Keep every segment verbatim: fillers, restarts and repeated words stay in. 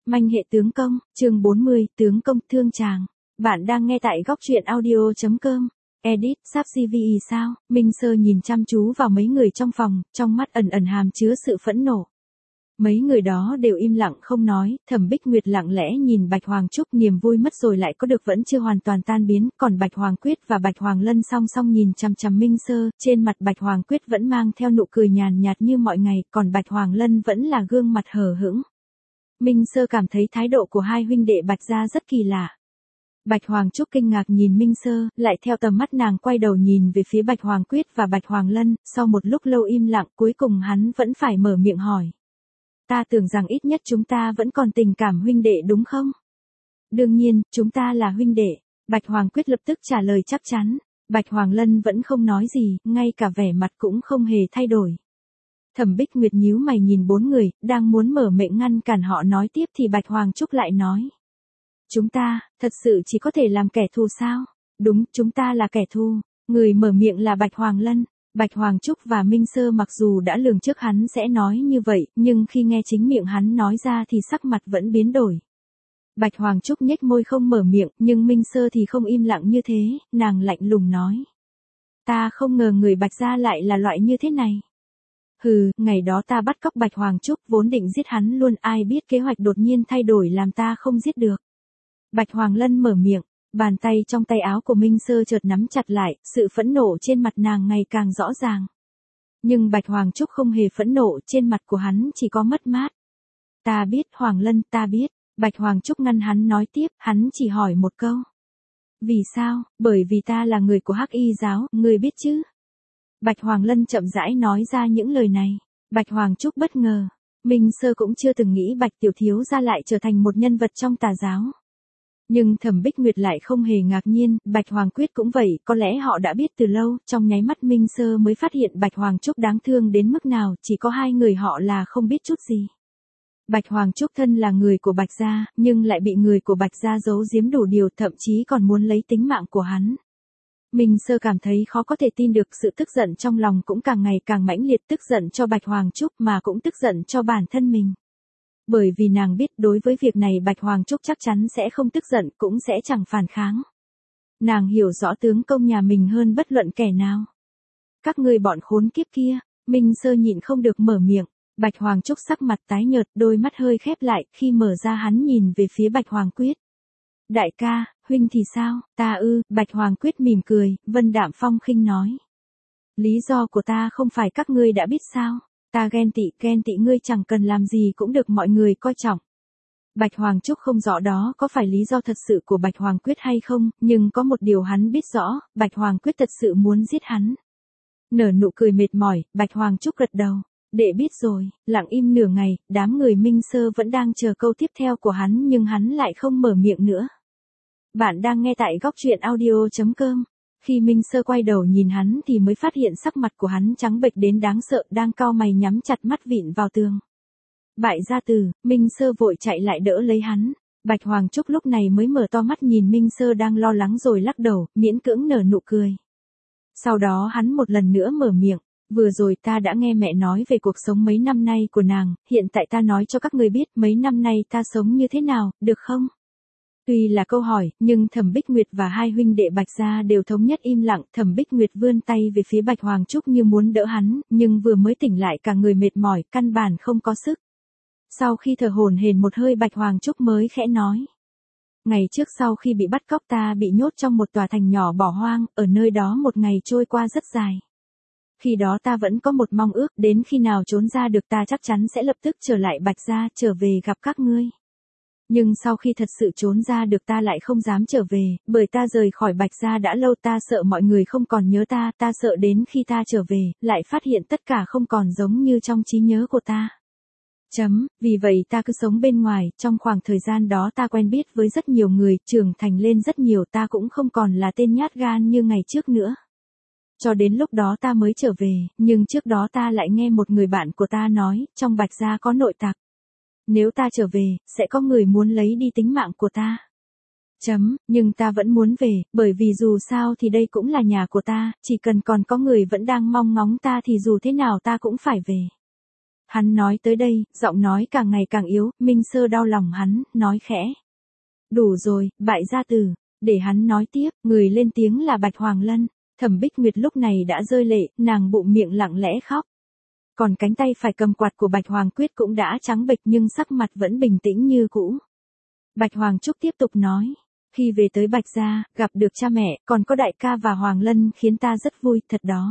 Manh hệ tướng công, chương bốn mươi, tướng công thương chàng. Bạn đang nghe tại góc truyện audio.com. Edit, sắp xê vê e sao? Minh Sơ nhìn chăm chú vào mấy người trong phòng, trong mắt ẩn ẩn hàm chứa sự phẫn nộ. Mấy người đó đều im lặng không nói, Thẩm Bích Nguyệt lặng lẽ nhìn Bạch Hoàng Trúc, niềm vui mất rồi lại có được vẫn chưa hoàn toàn tan biến, còn Bạch Hoàng Quyết và Bạch Hoàng Lân song song nhìn chằm chằm Minh Sơ, trên mặt Bạch Hoàng Quyết vẫn mang theo nụ cười nhàn nhạt như mọi ngày, còn Bạch Hoàng Lân vẫn là gương mặt hờ hững. Minh Sơ cảm thấy thái độ của hai huynh đệ Bạch gia rất kỳ lạ. Bạch Hoàng Trúc kinh ngạc nhìn Minh Sơ, lại theo tầm mắt nàng quay đầu nhìn về phía Bạch Hoàng Quyết và Bạch Hoàng Lân, sau một lúc lâu im lặng cuối cùng hắn vẫn phải mở miệng hỏi. Ta tưởng rằng ít nhất chúng ta vẫn còn tình cảm huynh đệ đúng không? Đương nhiên, chúng ta là huynh đệ. Bạch Hoàng Quyết lập tức trả lời chắc chắn. Bạch Hoàng Lân vẫn không nói gì, ngay cả vẻ mặt cũng không hề thay đổi. Thẩm Bích Nguyệt nhíu mày nhìn bốn người, đang muốn mở miệng ngăn cản họ nói tiếp thì Bạch Hoàng Trúc lại nói. Chúng ta, thật sự chỉ có thể làm kẻ thù sao? Đúng, chúng ta là kẻ thù. Người mở miệng là Bạch Hoàng Lân. Bạch Hoàng Trúc và Minh Sơ mặc dù đã lường trước hắn sẽ nói như vậy, nhưng khi nghe chính miệng hắn nói ra thì sắc mặt vẫn biến đổi. Bạch Hoàng Trúc nhếch môi không mở miệng, nhưng Minh Sơ thì không im lặng như thế, nàng lạnh lùng nói. Ta không ngờ người Bạch gia lại là loại như thế này. Hừ, ngày đó ta bắt cóc Bạch Hoàng Trúc vốn định giết hắn luôn, ai biết kế hoạch đột nhiên thay đổi làm ta không giết được. Bạch Hoàng Lân mở miệng. Bàn tay trong tay áo của Minh Sơ chợt nắm chặt lại, sự phẫn nộ trên mặt nàng ngày càng rõ ràng. Nhưng Bạch Hoàng Trúc không hề phẫn nộ, trên mặt của hắn chỉ có mất mát. Ta biết, Hoàng Lân, ta biết. Bạch Hoàng Trúc ngăn hắn nói tiếp, hắn chỉ hỏi một câu. Vì sao? Bởi vì ta là người của Hắc Y giáo, ngươi biết chứ? Bạch Hoàng Lân chậm rãi nói ra những lời này. Bạch Hoàng Trúc bất ngờ. Minh Sơ cũng chưa từng nghĩ Bạch Tiểu Thiếu gia lại trở thành một nhân vật trong tà giáo. Nhưng Thẩm Bích Nguyệt lại không hề ngạc nhiên, Bạch Hoàng Quyết cũng vậy, có lẽ họ đã biết từ lâu, trong nháy mắt Minh Sơ mới phát hiện Bạch Hoàng Trúc đáng thương đến mức nào, chỉ có hai người họ là không biết chút gì. Bạch Hoàng Trúc thân là người của Bạch gia, nhưng lại bị người của Bạch gia giấu giếm đủ điều, thậm chí còn muốn lấy tính mạng của hắn. Minh Sơ cảm thấy khó có thể tin được, sự tức giận trong lòng cũng càng ngày càng mãnh liệt, tức giận cho Bạch Hoàng Trúc mà cũng tức giận cho bản thân mình. Bởi vì nàng biết đối với việc này Bạch Hoàng Trúc chắc chắn sẽ không tức giận, cũng sẽ chẳng phản kháng. Nàng hiểu rõ tướng công nhà mình hơn bất luận kẻ nào. Các ngươi bọn khốn kiếp kia, Minh Sơ nhịn không được mở miệng. Bạch Hoàng Trúc sắc mặt tái nhợt, đôi mắt hơi khép lại, khi mở ra hắn nhìn về phía Bạch Hoàng Quyết. Đại ca, huynh thì sao? Ta ư? Bạch Hoàng Quyết mỉm cười, vân đạm phong khinh nói. Lý do của ta không phải các ngươi đã biết sao? Ta ghen tị, ghen tị ngươi chẳng cần làm gì cũng được mọi người coi trọng. Bạch Hoàng Trúc không rõ đó có phải lý do thật sự của Bạch Hoàng Quyết hay không, nhưng có một điều hắn biết rõ, Bạch Hoàng Quyết thật sự muốn giết hắn. Nở nụ cười mệt mỏi, Bạch Hoàng Trúc gật đầu. Đệ biết rồi, lặng im nửa ngày, đám người Minh Sơ vẫn đang chờ câu tiếp theo của hắn nhưng hắn lại không mở miệng nữa. Bạn đang nghe tại góc truyện audio.com. Khi Minh Sơ quay đầu nhìn hắn thì mới phát hiện sắc mặt của hắn trắng bệch đến đáng sợ, đang cau mày nhắm chặt mắt vịn vào tường. Bại gia tử, Minh Sơ vội chạy lại đỡ lấy hắn. Bạch Hoàng Trúc lúc này mới mở to mắt nhìn Minh Sơ đang lo lắng rồi lắc đầu, miễn cưỡng nở nụ cười. Sau đó hắn một lần nữa mở miệng. Vừa rồi ta đã nghe mẹ nói về cuộc sống mấy năm nay của nàng, hiện tại ta nói cho các ngươi biết mấy năm nay ta sống như thế nào, được không? Tuy là câu hỏi, nhưng Thẩm Bích Nguyệt và hai huynh đệ Bạch gia đều thống nhất im lặng, Thẩm Bích Nguyệt vươn tay về phía Bạch Hoàng Trúc như muốn đỡ hắn, nhưng vừa mới tỉnh lại cả người mệt mỏi, căn bản không có sức. Sau khi thở hổn hển một hơi Bạch Hoàng Trúc mới khẽ nói. Ngày trước sau khi bị bắt cóc ta bị nhốt trong một tòa thành nhỏ bỏ hoang, ở nơi đó một ngày trôi qua rất dài. Khi đó ta vẫn có một mong ước, đến khi nào trốn ra được ta chắc chắn sẽ lập tức trở lại Bạch gia, trở về gặp các ngươi. Nhưng sau khi thật sự trốn ra được ta lại không dám trở về, bởi ta rời khỏi Bạch gia đã lâu, ta sợ mọi người không còn nhớ ta, ta sợ đến khi ta trở về, lại phát hiện tất cả không còn giống như trong trí nhớ của ta. Chấm, vì vậy ta cứ sống bên ngoài, trong khoảng thời gian đó ta quen biết với rất nhiều người, trưởng thành lên rất nhiều, ta cũng không còn là tên nhát gan như ngày trước nữa. Cho đến lúc đó ta mới trở về, nhưng trước đó ta lại nghe một người bạn của ta nói, trong Bạch gia có nội tặc. Nếu ta trở về, sẽ có người muốn lấy đi tính mạng của ta. Chấm, nhưng ta vẫn muốn về, bởi vì dù sao thì đây cũng là nhà của ta, chỉ cần còn có người vẫn đang mong ngóng ta thì dù thế nào ta cũng phải về. Hắn nói tới đây, giọng nói càng ngày càng yếu, Minh Sơ đau lòng hắn, nói khẽ. Đủ rồi, bại gia tử, để hắn nói tiếp, người lên tiếng là Bạch Hoàng Lân. Thẩm Bích Nguyệt lúc này đã rơi lệ, nàng bụng miệng lặng lẽ khóc. Còn cánh tay phải cầm quạt của Bạch Hoàng Quyết cũng đã trắng bệch nhưng sắc mặt vẫn bình tĩnh như cũ. Bạch Hoàng Trúc tiếp tục nói. Khi về tới Bạch Gia, gặp được cha mẹ, còn có đại ca và Hoàng Lân khiến ta rất vui, thật đó.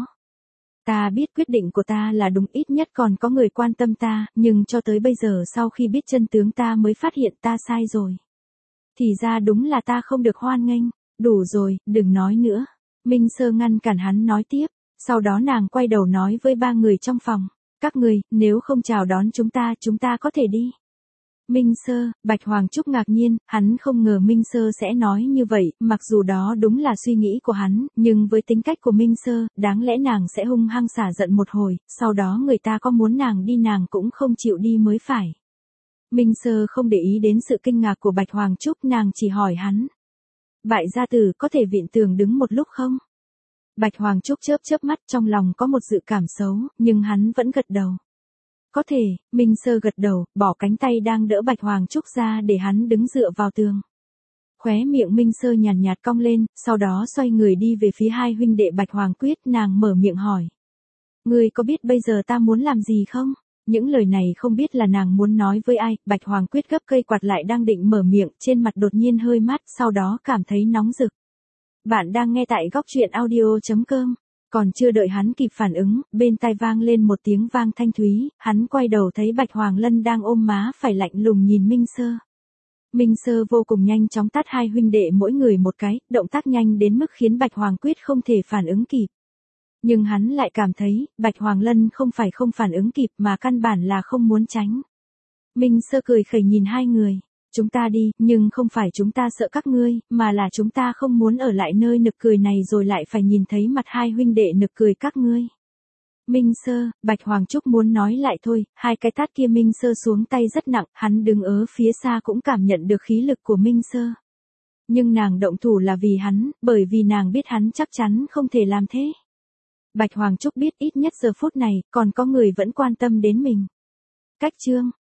Ta biết quyết định của ta là đúng, ít nhất còn có người quan tâm ta, nhưng cho tới bây giờ sau khi biết chân tướng ta mới phát hiện ta sai rồi. Thì ra đúng là ta không được hoan nghênh. Đủ rồi, đừng nói nữa. Minh Sơ ngăn cản hắn nói tiếp, sau đó nàng quay đầu nói với ba người trong phòng. Các người, nếu không chào đón chúng ta, chúng ta có thể đi. Minh Sơ, Bạch Hoàng Trúc ngạc nhiên, hắn không ngờ Minh Sơ sẽ nói như vậy, mặc dù đó đúng là suy nghĩ của hắn, nhưng với tính cách của Minh Sơ, đáng lẽ nàng sẽ hung hăng xả giận một hồi, sau đó người ta có muốn nàng đi nàng cũng không chịu đi mới phải. Minh Sơ không để ý đến sự kinh ngạc của Bạch Hoàng Trúc, nàng chỉ hỏi hắn. Bại gia tử có thể vịn tường đứng một lúc không? Bạch Hoàng Trúc chớp chớp mắt, trong lòng có một dự cảm xấu, nhưng hắn vẫn gật đầu. Có thể, Minh Sơ gật đầu, bỏ cánh tay đang đỡ Bạch Hoàng Trúc ra để hắn đứng dựa vào tường. Khóe miệng Minh Sơ nhàn nhạt cong lên, sau đó xoay người đi về phía hai huynh đệ Bạch Hoàng Quyết, nàng mở miệng hỏi. Ngươi có biết bây giờ ta muốn làm gì không? Những lời này không biết là nàng muốn nói với ai, Bạch Hoàng Quyết gấp cây quạt lại đang định mở miệng, trên mặt đột nhiên hơi mát, sau đó cảm thấy nóng rực. Bạn đang nghe tại góc truyện audio chấm com. Còn chưa đợi hắn kịp phản ứng, bên tai vang lên một tiếng vang thanh thúy, hắn quay đầu thấy Bạch Hoàng Lân đang ôm má phải lạnh lùng nhìn Minh Sơ. Minh Sơ vô cùng nhanh chóng tát hai huynh đệ mỗi người một cái, động tác nhanh đến mức khiến Bạch Hoàng Quyết không thể phản ứng kịp. Nhưng hắn lại cảm thấy, Bạch Hoàng Lân không phải không phản ứng kịp mà căn bản là không muốn tránh. Minh Sơ cười khẩy nhìn hai người. Chúng ta đi, nhưng không phải chúng ta sợ các ngươi, mà là chúng ta không muốn ở lại nơi nực cười này rồi lại phải nhìn thấy mặt hai huynh đệ nực cười các ngươi. Minh Sơ, Bạch Hoàng Trúc muốn nói lại thôi, hai cái tát kia Minh Sơ xuống tay rất nặng, hắn đứng ở phía xa cũng cảm nhận được khí lực của Minh Sơ. Nhưng nàng động thủ là vì hắn, bởi vì nàng biết hắn chắc chắn không thể làm thế. Bạch Hoàng Trúc biết ít nhất giờ phút này, còn có người vẫn quan tâm đến mình. Cách chương